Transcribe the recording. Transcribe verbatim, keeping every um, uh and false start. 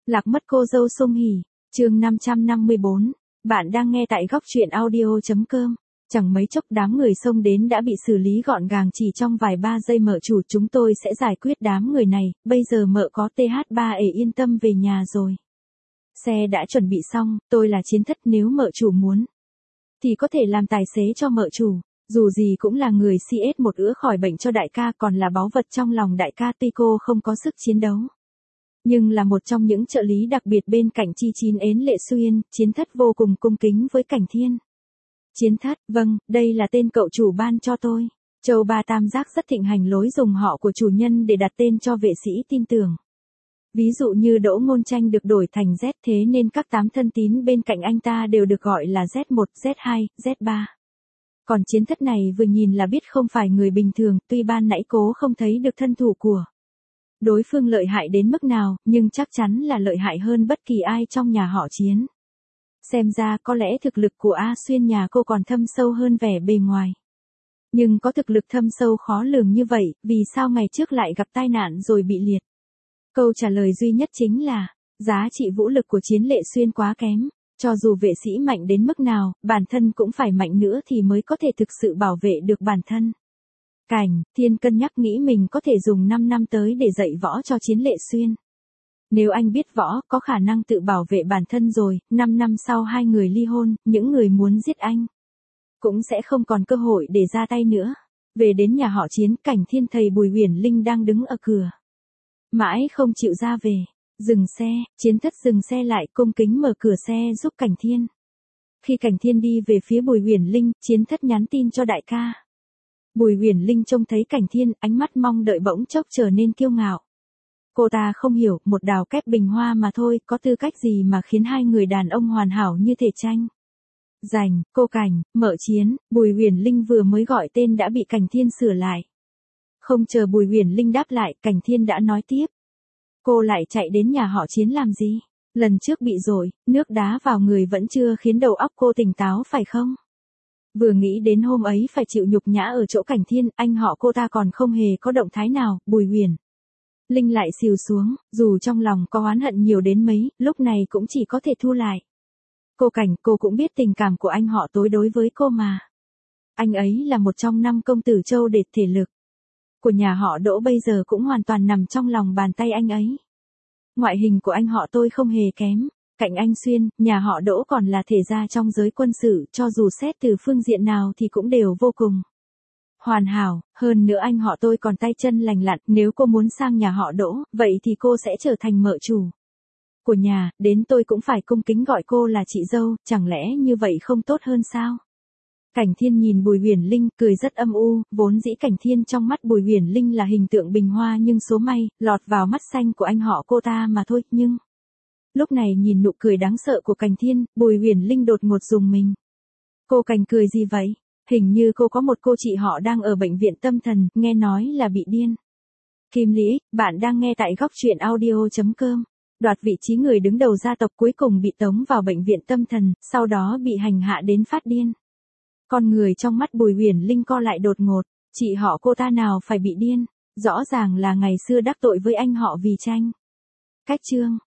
Lạc mất cô dâu Song Hỷ, chương năm trăm năm mươi bốn. Bạn đang nghe tại góc truyện audio.com. Chẳng mấy chốc đám người xông đến đã bị xử lý gọn gàng chỉ trong vài ba giây. Mợ chủ, chúng tôi sẽ giải quyết đám người này, bây giờ mợ có tê hát ba ể yên tâm về nhà rồi. Xe đã chuẩn bị xong, tôi là Chiến Thất, nếu mợ chủ muốn thì có thể làm tài xế cho mợ chủ. Dù gì cũng là người xê ét một ữa khỏi bệnh cho đại ca, còn là báu vật trong lòng đại ca. Tuy cô không có sức chiến đấu, nhưng là một trong những trợ lý đặc biệt bên cạnh Chi Chín Ến Lệ Xuyên. Chiến Thất vô cùng cung kính với Cảnh Thiên. Chiến Thất, vâng, đây là tên cậu chủ ban cho tôi. Châu Ba Tam Giác rất thịnh hành lối dùng họ của chủ nhân để đặt tên cho vệ sĩ tin tưởng. Ví dụ như Đỗ Ngôn Tranh được đổi thành Z, thế nên các tám thân tín bên cạnh anh ta đều được gọi là Z một, Z hai, Z ba. Còn Chiến Thất này vừa nhìn là biết không phải người bình thường, tuy ban nãy cố không thấy được thân thủ của đối phương lợi hại đến mức nào, nhưng chắc chắn là lợi hại hơn bất kỳ ai trong nhà họ Chiến. Xem ra có lẽ thực lực của A Xuyên nhà cô còn thâm sâu hơn vẻ bề ngoài. Nhưng có thực lực thâm sâu khó lường như vậy, vì sao ngày trước lại gặp tai nạn rồi bị liệt? Câu trả lời duy nhất chính là, giá trị vũ lực của Chiến Lệ Xuyên quá kém. Cho dù vệ sĩ mạnh đến mức nào, bản thân cũng phải mạnh nữa thì mới có thể thực sự bảo vệ được bản thân. Cảnh Thiên cân nhắc nghĩ mình có thể dùng năm năm tới để dạy võ cho Chiến Lệ Xuyên. Nếu anh biết võ, có khả năng tự bảo vệ bản thân rồi, năm năm sau hai người ly hôn, những người muốn giết anh cũng sẽ không còn cơ hội để ra tay nữa. Về đến nhà họ Chiến, Cảnh Thiên thấy Bùi Huyền Linh đang đứng ở cửa, mãi không chịu ra về. Dừng xe, Chiến Thất dừng xe lại, cung kính mở cửa xe giúp Cảnh Thiên. Khi Cảnh Thiên đi về phía Bùi Huyền Linh, Chiến Thất nhắn tin cho đại ca. Bùi Huyền Linh trông thấy Cảnh Thiên, ánh mắt mong đợi bỗng chốc trở nên kiêu ngạo. Cô ta không hiểu, một đào kép bình hoa mà thôi, có tư cách gì mà khiến hai người đàn ông hoàn hảo như thể tranh giành. Cô Cảnh, mợ Chiến. Bùi Huyền Linh vừa mới gọi tên đã bị Cảnh Thiên sửa lại. Không chờ Bùi Huyền Linh đáp lại, Cảnh Thiên đã nói tiếp. Cô lại chạy đến nhà họ Chiến làm gì? Lần trước bị rồi, nước đá vào người vẫn chưa khiến đầu óc cô tỉnh táo phải không? Vừa nghĩ đến hôm ấy phải chịu nhục nhã ở chỗ Cảnh Thiên, anh họ cô ta còn không hề có động thái nào. Bùi Huyền Linh lại xìu xuống, dù trong lòng có oán hận nhiều đến mấy, lúc này cũng chỉ có thể thu lại. Cô Cảnh, cô cũng biết tình cảm của anh họ tối đối với cô mà. Anh ấy là một trong năm công tử Châu Đệt, thể lực của nhà họ Đỗ bây giờ cũng hoàn toàn nằm trong lòng bàn tay anh ấy. Ngoại hình của anh họ tôi không hề kém. Cạnh anh Xuyên, nhà họ Đỗ còn là thể gia trong giới quân sự, cho dù xét từ phương diện nào thì cũng đều vô cùng hoàn hảo. Hơn nữa anh họ tôi còn tay chân lành lặn, nếu cô muốn sang nhà họ Đỗ, vậy thì cô sẽ trở thành mợ chủ của nhà, đến tôi cũng phải cung kính gọi cô là chị dâu, chẳng lẽ như vậy không tốt hơn sao? Cảnh Thiên nhìn Bùi Huyền Linh, cười rất âm u, vốn dĩ Cảnh Thiên trong mắt Bùi Huyền Linh là hình tượng bình hoa, nhưng số may, lọt vào mắt xanh của anh họ cô ta mà thôi, nhưng lúc này nhìn nụ cười đáng sợ của Cảnh Thiên, Bùi Huyền Linh đột ngột rùng mình. Cô Cảnh cười gì vậy? Hình như cô có một cô chị họ đang ở bệnh viện tâm thần, nghe nói là bị điên. Kim Lý, bạn đang nghe tại góc truyện audio.com. Đoạt vị trí người đứng đầu gia tộc cuối cùng bị tống vào bệnh viện tâm thần, sau đó bị hành hạ đến phát điên. Con người trong mắt Bùi Huyền Linh co lại đột ngột, chị họ cô ta nào phải bị điên, rõ ràng là ngày xưa đắc tội với anh họ vì tranh cách chương.